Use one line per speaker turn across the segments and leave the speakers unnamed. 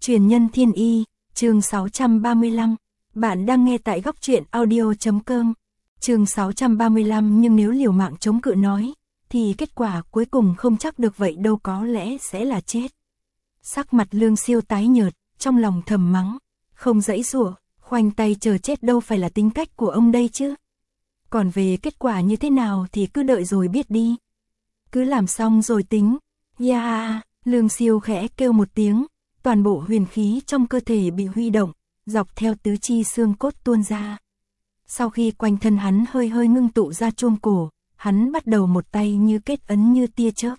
Truyền nhân thiên y, chương 635. Bạn đang nghe tại góc truyện audio.com. Chương 635. Nhưng nếu liều mạng chống cự nói, thì kết quả cuối cùng không chắc được vậy đâu, có lẽ sẽ là chết. Sắc mặt Lương Siêu tái nhợt, trong lòng thầm mắng, không dãy giụa, khoanh tay chờ chết đâu phải là tính cách của ông đây chứ. Còn về kết quả như thế nào thì cứ đợi rồi biết đi. Cứ làm xong rồi tính. Yeah, Lương Siêu khẽ kêu một tiếng, toàn bộ huyền khí trong cơ thể bị huy động, dọc theo tứ chi xương cốt tuôn ra. Sau khi quanh thân hắn hơi hơi ngưng tụ ra chuông cổ, hắn bắt đầu một tay như kết ấn như tia chớp.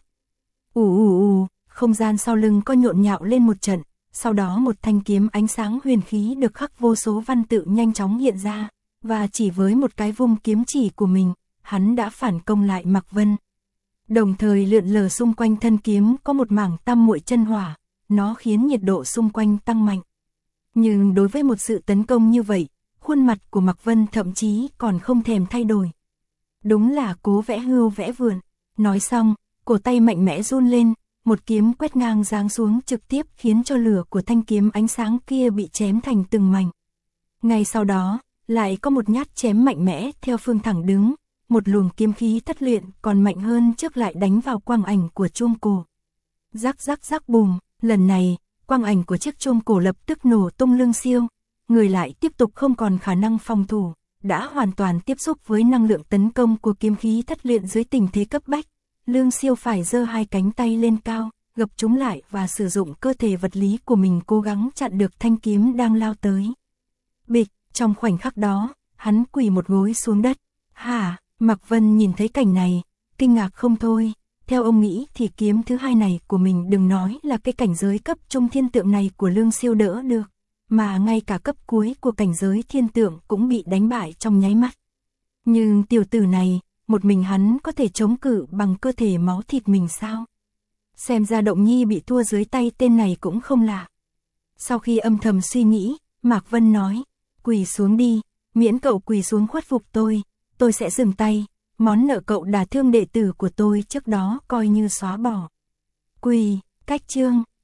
Không gian sau lưng có nhộn nhạo lên một trận, sau đó một thanh kiếm ánh sáng huyền khí được khắc vô số văn tự nhanh chóng hiện ra, và chỉ với một cái vung kiếm chỉ của mình, hắn đã phản công lại Mạc Vân. Đồng thời lượn lờ xung quanh thân kiếm có một mảng tam muội chân hỏa, nó khiến nhiệt độ xung quanh tăng mạnh. Nhưng đối với một sự tấn công như vậy, khuôn mặt của Mạc Vân thậm chí còn không thèm thay đổi. Đúng là cố vẽ hưu vẽ vượn. Nói xong, cổ tay mạnh mẽ run lên, một kiếm quét ngang giáng xuống trực tiếp khiến cho lửa của thanh kiếm ánh sáng kia bị chém thành từng mảnh. Ngay sau đó, lại có một nhát chém mạnh mẽ theo phương thẳng đứng, một luồng kiếm khí thất luyện còn mạnh hơn trước lại đánh vào quang ảnh của chuông cổ. Rắc rắc rắc bùm, lần này, quang ảnh của chiếc chuông cổ lập tức nổ tung. Lương Siêu, người lại tiếp tục không còn khả năng phòng thủ, đã hoàn toàn tiếp xúc với năng lượng tấn công của kiếm khí thất luyện. Dưới tình thế cấp bách, Lương Siêu phải giơ hai cánh tay lên cao, gập chúng lại và sử dụng cơ thể vật lý của mình cố gắng chặn được thanh kiếm đang lao tới. Bịch, trong khoảnh khắc đó, hắn quỳ một gối xuống đất. Hả? Mạc Vân nhìn thấy cảnh này, kinh ngạc không thôi. Theo ông nghĩ thì kiếm thứ hai này của mình đừng nói là cái cảnh giới cấp trung thiên tượng này của Lương Siêu đỡ được, mà ngay cả cấp cuối của cảnh giới thiên tượng cũng bị đánh bại trong nháy mắt. Nhưng tiểu tử này, một mình hắn có thể chống cự bằng cơ thể máu thịt mình sao? Xem ra Động Nhi bị thua dưới tay tên này cũng không lạ. Sau khi âm thầm suy nghĩ, Mạc Vân nói, quỳ xuống đi, miễn cậu quỳ xuống khuất phục tôi sẽ dừng tay, món nợ cậu đả thương đệ tử của tôi trước đó coi như xóa bỏ. Quỳ, cách chương.